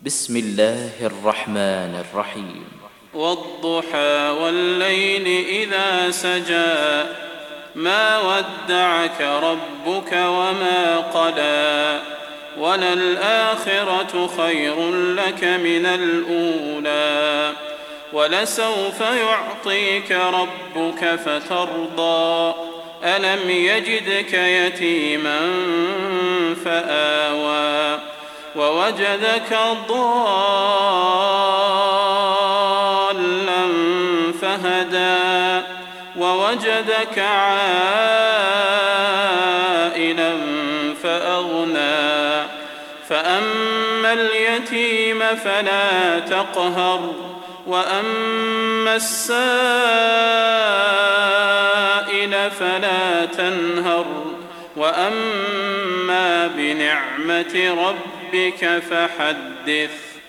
بسم الله الرحمن الرحيم. والضحى والليل إذا سجى ما ودعك ربك وما قلى وللآخرة خير لك من الأولى ولسوف يعطيك ربك فترضى ألم يجدك يتيما فآوى ووجدك ضالا فهدى ووجدك عائلا فأغنى فأما اليتيم فلا تقهر وأما السائل فلا تنهر وأما بنعمة ربك فحدث.